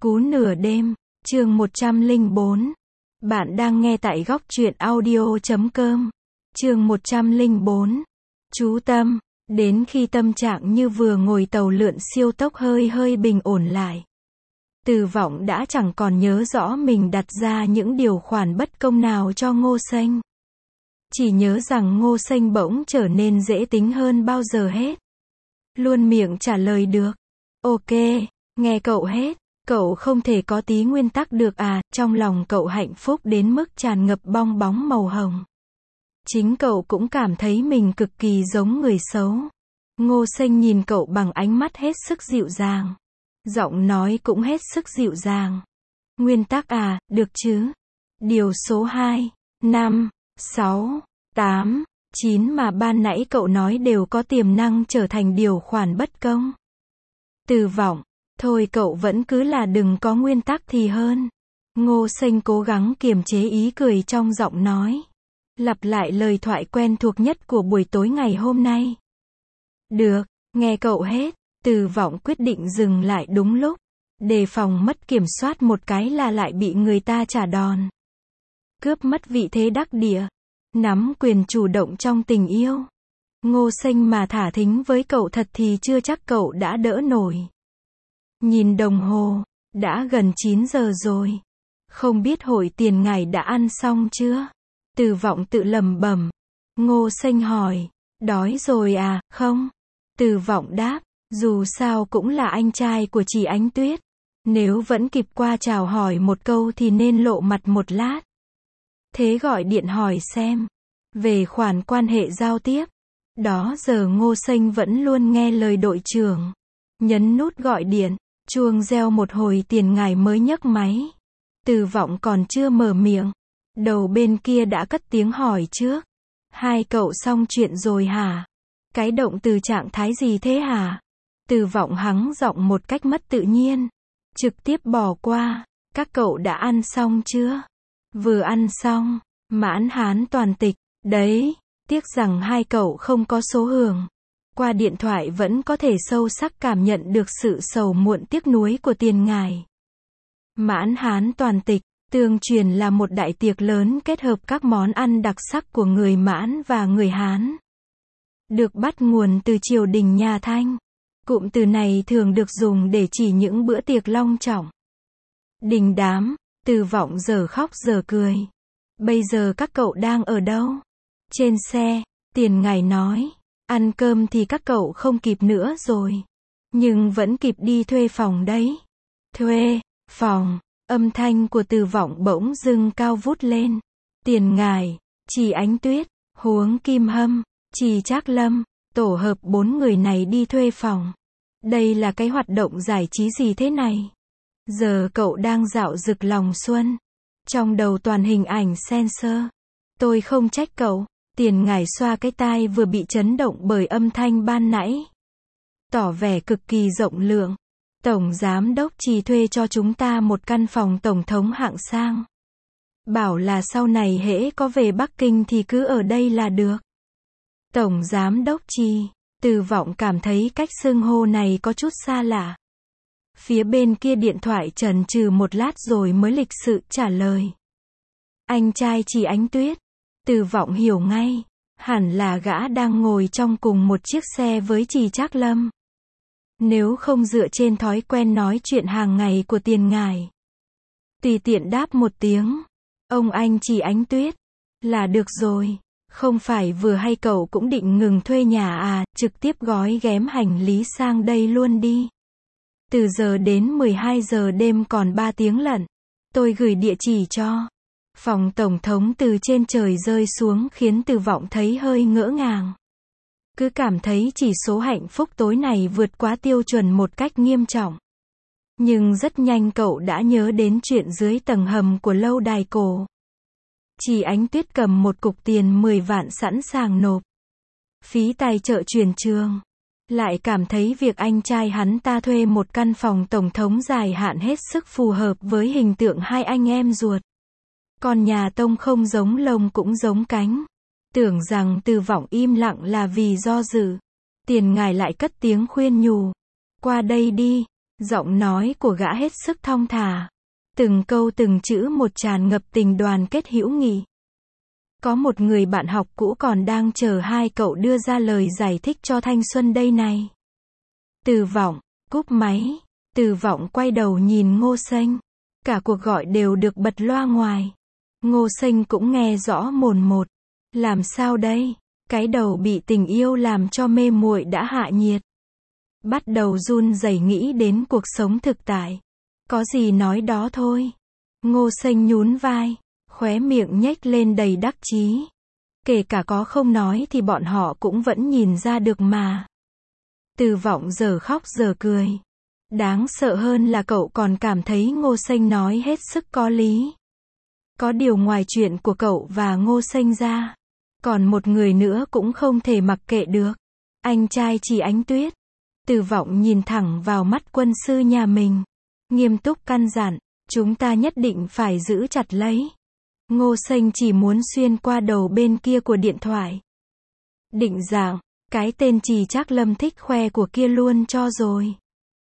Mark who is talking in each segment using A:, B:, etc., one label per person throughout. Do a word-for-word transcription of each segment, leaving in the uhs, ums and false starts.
A: Cú nửa đêm, chương một trăm lẻ bốn. Bạn đang nghe tại góc truyện audio chấm com. Chương một trăm lẻ bốn. Chú tâm, đến khi tâm trạng như vừa ngồi tàu lượn siêu tốc hơi hơi bình ổn lại. Từ Vọng đã chẳng còn nhớ rõ mình đặt ra những điều khoản bất công nào cho Ngô Sênh. Chỉ nhớ rằng Ngô Sênh bỗng trở nên dễ tính hơn bao giờ hết. Luôn miệng trả lời được. Ok, nghe cậu hết. Cậu không thể có tí nguyên tắc được à, trong lòng cậu hạnh phúc đến mức tràn ngập bong bóng màu hồng. Chính cậu cũng cảm thấy mình cực kỳ giống người xấu. Ngô Sênh nhìn cậu bằng ánh mắt hết sức dịu dàng. Giọng nói cũng hết sức dịu dàng. Nguyên tắc à, được chứ. Điều số hai, năm, sáu, tám, chín mà ban nãy cậu nói đều có tiềm năng trở thành điều khoản bất công. Từ Vọng. Thôi cậu vẫn cứ là đừng có nguyên tắc thì hơn. Ngô Sênh cố gắng kiềm chế ý cười trong giọng nói. Lặp lại lời thoại quen thuộc nhất của buổi tối ngày hôm nay. Được, nghe cậu hết. Từ Vọng quyết định dừng lại đúng lúc. Đề phòng mất kiểm soát một cái là lại bị người ta trả đòn. Cướp mất vị thế đắc địa. Nắm quyền chủ động trong tình yêu. Ngô Sênh mà thả thính với cậu thật thì chưa chắc cậu đã đỡ nổi. Nhìn đồng hồ, đã gần chín giờ rồi. Không biết hội tiền ngài đã ăn xong chưa? Từ Vọng tự lẩm bẩm. Ngô Sênh hỏi, đói rồi à, không? Từ Vọng đáp, dù sao cũng là anh trai của chị Ánh Tuyết. Nếu vẫn kịp qua chào hỏi một câu thì nên lộ mặt một lát. Thế gọi điện hỏi xem. Về khoản quan hệ giao tiếp. Đó giờ Ngô Sênh vẫn luôn nghe lời đội trưởng. Nhấn nút gọi điện. Chuông reo một hồi tiền ngài mới nhấc máy. Từ Vọng còn chưa mở miệng. Đầu bên kia đã cất tiếng hỏi trước. Hai cậu xong chuyện rồi hả? Cái động từ trạng thái gì thế hả? Từ Vọng hắng giọng một cách mất tự nhiên. Trực tiếp bỏ qua. Các cậu đã ăn xong chưa? Vừa ăn xong. Mãn hán toàn tịch. Đấy. Tiếc rằng hai cậu không có số hưởng. Qua điện thoại vẫn có thể sâu sắc cảm nhận được sự sầu muộn tiếc nuối của tiền ngài. Mãn hán toàn tịch, tương truyền là một đại tiệc lớn kết hợp các món ăn đặc sắc của người Mãn và người Hán. Được bắt nguồn từ triều đình nhà Thanh. Cụm từ này thường được dùng để chỉ những bữa tiệc long trọng. Đình đám, Từ Vọng giờ khóc giờ cười. Bây giờ các cậu đang ở đâu? Trên xe, tiền ngài nói. Ăn cơm thì các cậu không kịp nữa rồi. Nhưng vẫn kịp đi thuê phòng đấy. Thuê, phòng, âm thanh của Từ Vọng bỗng dưng cao vút lên. Tiền ngài, chị Ánh Tuyết, Huống Kim Hâm, chị Trác Lâm, tổ hợp bốn người này đi thuê phòng. Đây là cái hoạt động giải trí gì thế này? Giờ cậu đang dạo rực lòng xuân. Trong đầu toàn hình ảnh sensor. Tôi không trách cậu. Tiền ngài xoa cái tai vừa bị chấn động bởi âm thanh ban nãy. Tỏ vẻ cực kỳ rộng lượng. Tổng giám đốc chỉ thuê cho chúng ta một căn phòng tổng thống hạng sang. Bảo là sau này hễ có về Bắc Kinh thì cứ ở đây là được. Tổng giám đốc Trì. Từ Vọng cảm thấy cách xưng hô này có chút xa lạ. Phía bên kia điện thoại chần chừ một lát rồi mới lịch sự trả lời. Anh trai chị Ánh Tuyết. Từ Vọng hiểu ngay. Hẳn là gã đang ngồi trong cùng một chiếc xe với chị Trác Lâm. Nếu không dựa trên thói quen nói chuyện hàng ngày của tiền ngài. Tùy tiện đáp một tiếng. Ông anh chị Ánh Tuyết. Là được rồi. Không phải vừa hay cậu cũng định ngừng thuê nhà à, trực tiếp gói ghém hành lý sang đây luôn đi. Từ giờ đến mười hai giờ đêm còn ba tiếng lận. Tôi gửi địa chỉ cho. Phòng tổng thống từ trên trời rơi xuống khiến Từ Vọng thấy hơi ngỡ ngàng. Cứ cảm thấy chỉ số hạnh phúc tối này vượt quá tiêu chuẩn một cách nghiêm trọng. Nhưng rất nhanh cậu đã nhớ đến chuyện dưới tầng hầm của lâu đài cổ. Chị Ánh Tuyết cầm một cục tiền mười vạn sẵn sàng nộp. Phí tài trợ chuyển trường. Lại cảm thấy việc anh trai hắn ta thuê một căn phòng tổng thống dài hạn hết sức phù hợp với hình tượng hai anh em ruột. Còn nhà Tông không giống lông cũng giống cánh. Tưởng rằng Từ Vọng im lặng là vì do dự. Tiền ngài lại cất tiếng khuyên nhủ. Qua đây đi. Giọng nói của gã hết sức thong thả. Từng câu từng chữ một tràn ngập tình đoàn kết hữu nghị. Có một người bạn học cũ còn đang chờ hai cậu đưa ra lời giải thích cho thanh xuân đây này. Từ Vọng, cúp máy. Từ Vọng quay đầu nhìn Ngô Xanh. Cả cuộc gọi đều được bật loa ngoài. Ngô Xanh cũng nghe rõ mồn một. Làm sao đây? Cái đầu bị tình yêu làm cho mê muội đã hạ nhiệt. Bắt đầu run rẩy nghĩ đến cuộc sống thực tại. Có gì nói đó thôi. Ngô Xanh nhún vai, khóe miệng nhếch lên đầy đắc chí. Kể cả có không nói thì bọn họ cũng vẫn nhìn ra được mà. Từ Vọng giờ khóc giờ cười. Đáng sợ hơn là cậu còn cảm thấy Ngô Xanh nói hết sức có lý. Có điều ngoài chuyện của cậu và Ngô Xanh ra, còn một người nữa cũng không thể mặc kệ được. Anh trai Chỉ Ánh Tuyết. Từ Vọng nhìn thẳng vào mắt quân sư nhà mình. Nghiêm túc căn dặn, chúng ta nhất định phải giữ chặt lấy. Ngô Xanh chỉ muốn xuyên qua đầu bên kia của điện thoại. Định dạng, cái tên Trì Trác Lâm thích khoe của kia luôn cho rồi.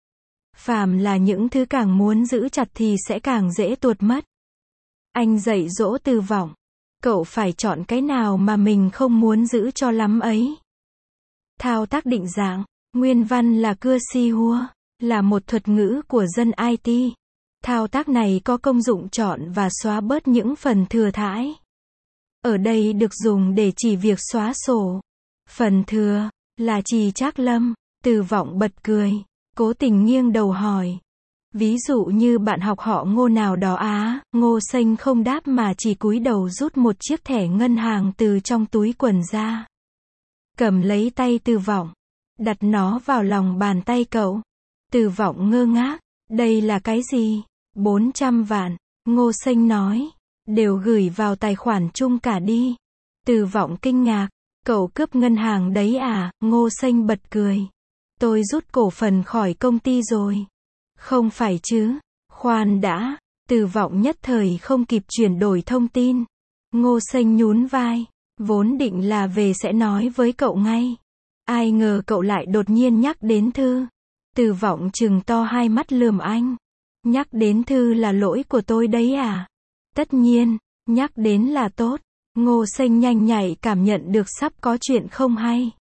A: Phàm là những thứ càng muốn giữ chặt thì sẽ càng dễ tuột mất. Anh dạy dỗ Từ Vọng. Cậu phải chọn cái nào mà mình không muốn giữ cho lắm ấy. Thao tác định dạng, nguyên văn là cưa si hua, là một thuật ngữ của dân i tê. Thao tác này có công dụng chọn và xóa bớt những phần thừa thãi. Ở đây được dùng để chỉ việc xóa sổ. Phần thừa, là Trì Trác Lâm. Từ Vọng bật cười, cố tình nghiêng đầu hỏi. Ví dụ như bạn học họ Ngô nào đó á, Ngô Xanh không đáp mà chỉ cúi đầu rút một chiếc thẻ ngân hàng từ trong túi quần ra. Cầm lấy tay Từ Vọng, đặt nó vào lòng bàn tay cậu. Từ Vọng ngơ ngác, đây là cái gì? bốn trăm vạn, Ngô Xanh nói, đều gửi vào tài khoản chung cả đi. Từ Vọng kinh ngạc, cậu cướp ngân hàng đấy à? Ngô Xanh bật cười. Tôi rút cổ phần khỏi công ty rồi. Không phải chứ, khoan đã. Từ Vọng nhất thời không kịp chuyển đổi thông tin. Ngô Xanh nhún vai, vốn định là về sẽ nói với cậu ngay. Ai ngờ cậu lại đột nhiên nhắc đến thư. Từ Vọng trừng to hai mắt lườm anh. Nhắc đến thư là lỗi của tôi đấy à? Tất nhiên, nhắc đến là tốt. Ngô Xanh nhanh nhạy cảm nhận được sắp có chuyện không hay.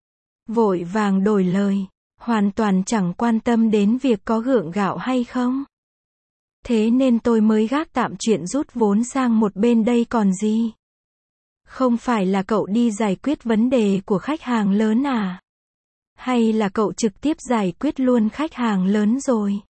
A: Vội vàng đổi lời, hoàn toàn chẳng quan tâm đến việc có gượng gạo hay không. Thế nên tôi mới gác tạm chuyện rút vốn sang một bên đây còn gì. Không phải là cậu đi giải quyết vấn đề của khách hàng lớn à? Hay là cậu trực tiếp giải quyết luôn khách hàng lớn rồi?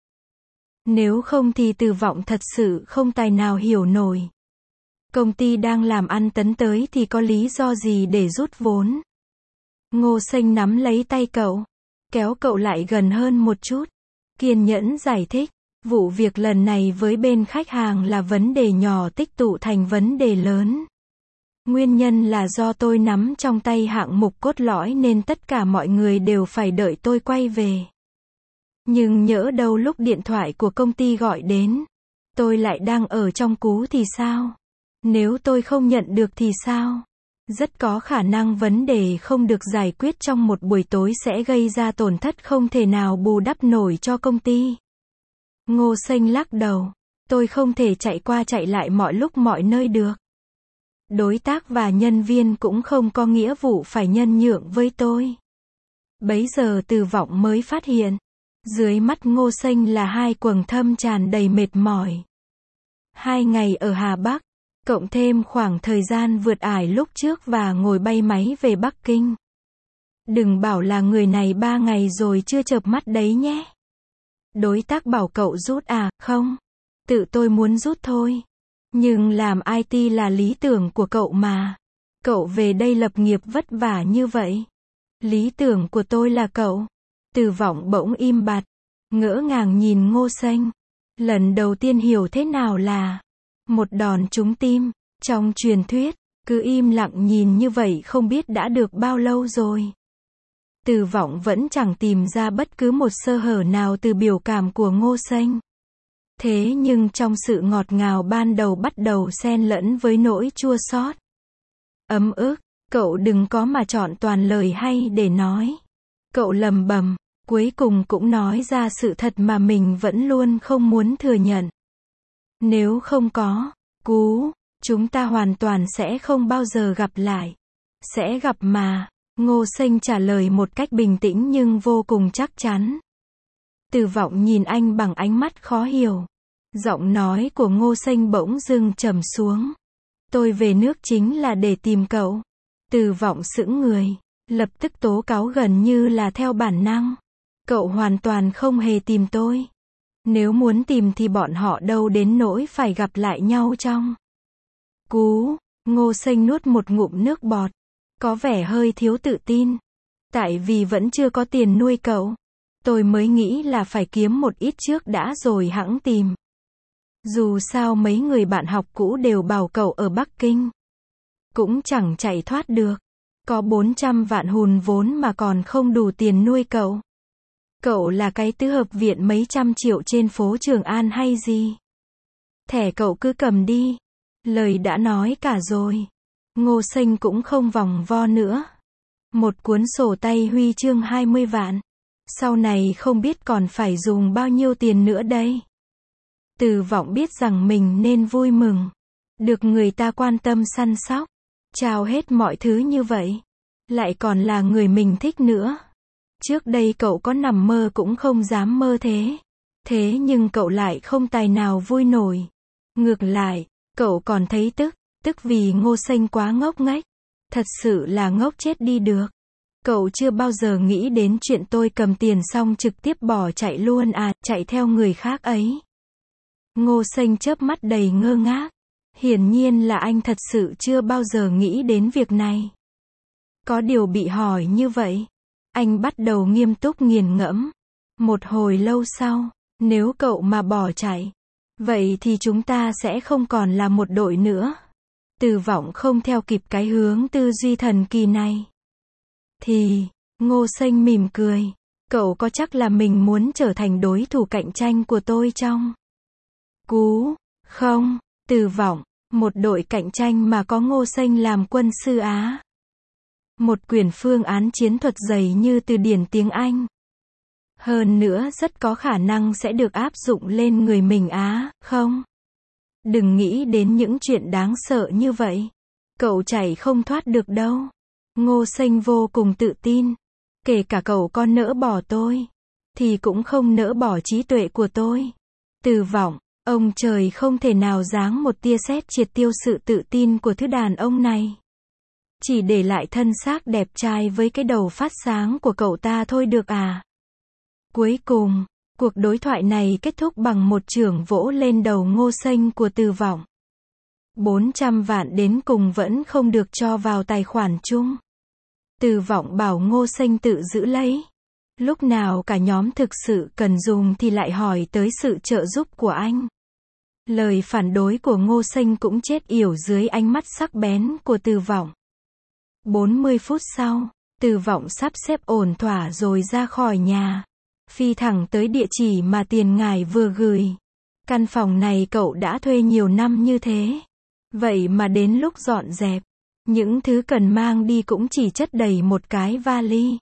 A: Nếu không thì Từ Vọng thật sự không tài nào hiểu nổi. Công ty đang làm ăn tấn tới thì có lý do gì để rút vốn? Ngô Xanh nắm lấy tay cậu, kéo cậu lại gần hơn một chút, kiên nhẫn giải thích. Vụ việc lần này với bên khách hàng là vấn đề nhỏ tích tụ thành vấn đề lớn. Nguyên nhân là do tôi nắm trong tay hạng mục cốt lõi nên tất cả mọi người đều phải đợi tôi quay về. Nhưng nhỡ đâu lúc điện thoại của công ty gọi đến, tôi lại đang ở trong cú thì sao? Nếu tôi không nhận được thì sao? Rất có khả năng vấn đề không được giải quyết trong một buổi tối sẽ gây ra tổn thất không thể nào bù đắp nổi cho công ty. Ngô Xanh lắc đầu. Tôi không thể chạy qua chạy lại mọi lúc mọi nơi được. Đối tác và nhân viên cũng không có nghĩa vụ phải nhân nhượng với tôi. Bấy giờ Từ Vọng mới phát hiện. Dưới mắt Ngô Xanh là hai quầng thâm tràn đầy mệt mỏi. Hai ngày ở Hà Bắc, cộng thêm khoảng thời gian vượt ải lúc trước và ngồi bay máy về Bắc Kinh. Đừng bảo là người này ba ngày rồi chưa chợp mắt đấy nhé. Đối tác bảo cậu rút à? Không. Tự tôi muốn rút thôi. Nhưng làm i tê là lý tưởng của cậu mà. Cậu về đây lập nghiệp vất vả như vậy. Lý tưởng của tôi là cậu. Từ Vọng bỗng im bặt, ngỡ ngàng nhìn Ngô Xanh. Lần đầu tiên hiểu thế nào là một đòn trúng tim. Trong truyền thuyết, cứ im lặng nhìn như vậy không biết đã được bao lâu rồi. Từ Vọng vẫn chẳng tìm ra bất cứ một sơ hở nào từ biểu cảm của Ngô Xanh. Thế nhưng trong sự ngọt ngào ban đầu bắt đầu xen lẫn với nỗi chua xót. Ấm ức, cậu đừng có mà chọn toàn lời hay để nói. Cậu lầm bầm, Cuối cùng cũng nói ra sự thật mà mình vẫn luôn không muốn thừa nhận. Nếu không có Cú, chúng ta hoàn toàn sẽ không bao giờ gặp lại. Sẽ gặp mà. Ngô Xanh trả lời một cách bình tĩnh nhưng vô cùng chắc chắn. Từ Vọng nhìn anh bằng ánh mắt khó hiểu. Giọng nói của Ngô Xanh bỗng dưng trầm xuống. Tôi về nước chính là để tìm cậu. Từ Vọng sững người, lập tức tố cáo gần như là theo bản năng. Cậu hoàn toàn không hề tìm tôi. Nếu muốn tìm thì bọn họ đâu đến nỗi phải gặp lại nhau trong. Cú, Ngô Xanh nuốt một ngụm nước bọt. Có vẻ hơi thiếu tự tin. Tại vì vẫn chưa có tiền nuôi cậu. Tôi mới nghĩ là phải kiếm một ít trước đã rồi hẵng tìm. Dù sao mấy người bạn học cũ đều bảo cậu ở Bắc Kinh. Cũng chẳng chạy thoát được. Có bốn trăm vạn hùn vốn mà còn không đủ tiền nuôi cậu. Cậu là cái tứ hợp viện mấy trăm triệu trên phố Trường An hay gì? Thẻ cậu cứ cầm đi. Lời đã nói cả rồi. Ngô Xanh cũng không vòng vo nữa. Một cuốn sổ tay huy chương hai mươi vạn. Sau này không biết còn phải dùng bao nhiêu tiền nữa đây. Từ Vọng biết rằng mình nên vui mừng. Được người ta quan tâm săn sóc. Trao hết mọi thứ như vậy. Lại còn là người mình thích nữa. Trước đây cậu có nằm mơ cũng không dám mơ thế. Thế nhưng cậu lại không tài nào vui nổi. Ngược lại, cậu còn thấy tức. Tức vì Ngô Xanh quá ngốc nghếch. Thật sự là ngốc chết đi được. Cậu chưa bao giờ nghĩ đến chuyện tôi cầm tiền xong trực tiếp bỏ chạy luôn à, chạy theo người khác ấy. Ngô Xanh chớp mắt đầy ngơ ngác. Hiển nhiên là anh thật sự chưa bao giờ nghĩ đến việc này. Có điều bị hỏi như vậy, anh bắt đầu nghiêm túc nghiền ngẫm. Một hồi lâu sau, nếu cậu mà bỏ chạy, vậy thì chúng ta sẽ không còn là một đội nữa. Từ Vọng không theo kịp cái hướng tư duy thần kỳ này. Thì, Ngô Xanh mỉm cười. Cậu có chắc là mình muốn trở thành đối thủ cạnh tranh của tôi trong? Cú, không, Từ Vọng, một đội cạnh tranh mà có Ngô Xanh làm quân sư Á. Một quyển phương án chiến thuật dày như từ điển tiếng Anh. Hơn nữa rất có khả năng sẽ được áp dụng lên người mình Á, không? Đừng nghĩ đến những chuyện đáng sợ như vậy. Cậu chạy không thoát được đâu. Ngô Xanh vô cùng tự tin. Kể cả cậu có nỡ bỏ tôi, thì cũng không nỡ bỏ trí tuệ của tôi. Từ Vọng, ông trời không thể nào giáng một tia sét triệt tiêu sự tự tin của thứ đàn ông này. Chỉ để lại thân xác đẹp trai với cái đầu phát sáng của cậu ta thôi được à? Cuối cùng, cuộc đối thoại này kết thúc bằng một chưởng vỗ lên đầu Ngô Xanh của Từ Vọng. bốn trăm vạn đến cùng vẫn không được cho vào tài khoản chung. Từ Vọng bảo Ngô Xanh tự giữ lấy. Lúc nào cả nhóm thực sự cần dùng thì lại hỏi tới sự trợ giúp của anh. Lời phản đối của Ngô Xanh cũng chết yểu dưới ánh mắt sắc bén của Từ Vọng. bốn mươi phút sau, Từ Vọng sắp xếp ổn thỏa rồi ra khỏi nhà. Phi thẳng tới địa chỉ mà tiền ngài vừa gửi. Căn phòng này cậu đã thuê nhiều năm như thế. Vậy mà đến lúc dọn dẹp, những thứ cần mang đi cũng chỉ chất đầy một cái vali.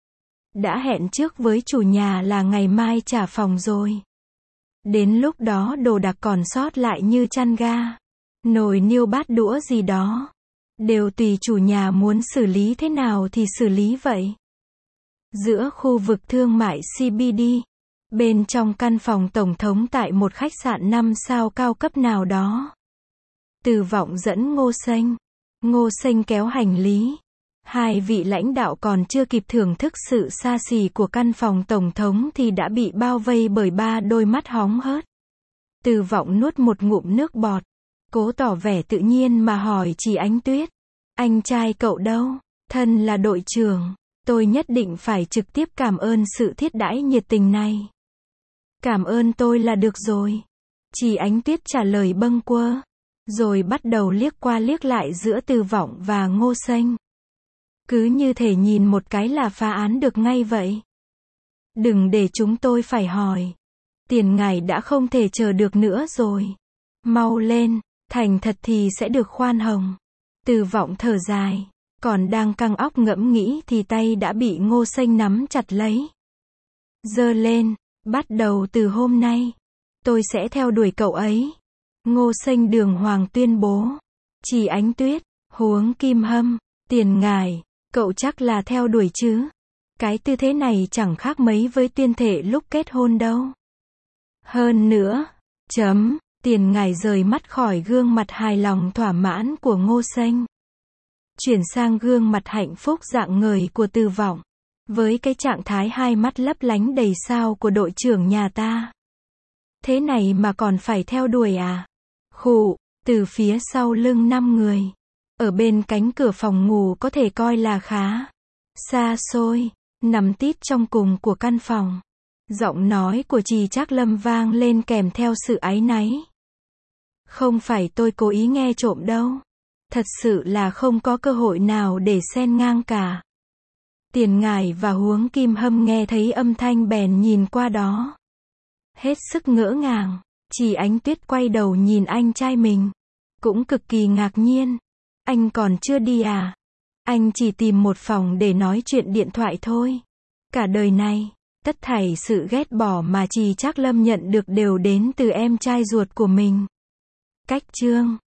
A: Đã hẹn trước với chủ nhà là ngày mai trả phòng rồi. Đến lúc đó đồ đạc còn sót lại như chăn ga, nồi niêu bát đũa gì đó. Đều tùy chủ nhà muốn xử lý thế nào thì xử lý vậy. Giữa khu vực thương mại xê bê đê, bên trong căn phòng tổng thống tại một khách sạn năm sao cao cấp nào đó. Từ Vọng dẫn Ngô Xanh. Ngô Xanh kéo hành lý. Hai vị lãnh đạo còn chưa kịp thưởng thức sự xa xỉ của căn phòng tổng thống thì đã bị bao vây bởi ba đôi mắt hóng hớt. Từ Vọng nuốt một ngụm nước bọt. Cố tỏ vẻ tự nhiên mà hỏi chị Ánh Tuyết. Anh trai cậu đâu? Thân là đội trưởng. Tôi nhất định phải trực tiếp cảm ơn sự thiết đãi nhiệt tình này. Cảm ơn tôi là được rồi. Chị Ánh Tuyết trả lời bâng quơ. Rồi bắt đầu liếc qua liếc lại giữa Từ Vọng và Ngô Xanh. Cứ như thể nhìn một cái là phá án được ngay vậy. Đừng để chúng tôi phải hỏi. Tiền ngài đã không thể chờ được nữa rồi. Mau lên, thành thật thì sẽ được khoan hồng. Từ Vọng thở dài. Còn đang căng óc ngẫm nghĩ thì tay đã bị Ngô Xanh nắm chặt lấy. giơ lên, bắt đầu từ hôm nay, tôi sẽ theo đuổi cậu ấy. Ngô Xanh đường hoàng tuyên bố. Chỉ Ánh Tuyết, huống Kim Hâm, Tiền Ngải, cậu chắc là theo đuổi chứ? Cái tư thế này chẳng khác mấy với tuyên thệ lúc kết hôn đâu. Hơn nữa, chấm, Tiền Ngải rời mắt khỏi gương mặt hài lòng thỏa mãn của Ngô Xanh. Chuyển sang gương mặt hạnh phúc rạng ngời của Từ Vọng. Với cái trạng thái hai mắt lấp lánh đầy sao của đội trưởng nhà ta. Thế này mà còn phải theo đuổi à? Khụ, từ phía sau lưng năm người. Ở bên cánh cửa phòng ngủ có thể coi là khá xa xôi, nằm tít trong cùng của căn phòng. Giọng nói của Trì Trác Lâm vang lên kèm theo sự áy náy. Không phải tôi cố ý nghe trộm đâu. Thật sự là không có cơ hội nào để xen ngang cả. Tiền Ngải và huống Kim Hâm nghe thấy âm thanh bèn nhìn qua đó. Hết sức ngỡ ngàng, Chỉ Ánh Tuyết quay đầu nhìn anh trai mình. Cũng cực kỳ ngạc nhiên. Anh còn chưa đi à? Anh chỉ tìm một phòng để nói chuyện điện thoại thôi. Cả đời này, tất thảy sự ghét bỏ mà Trì Trác Lâm nhận được đều đến từ em trai ruột của mình. Cách chương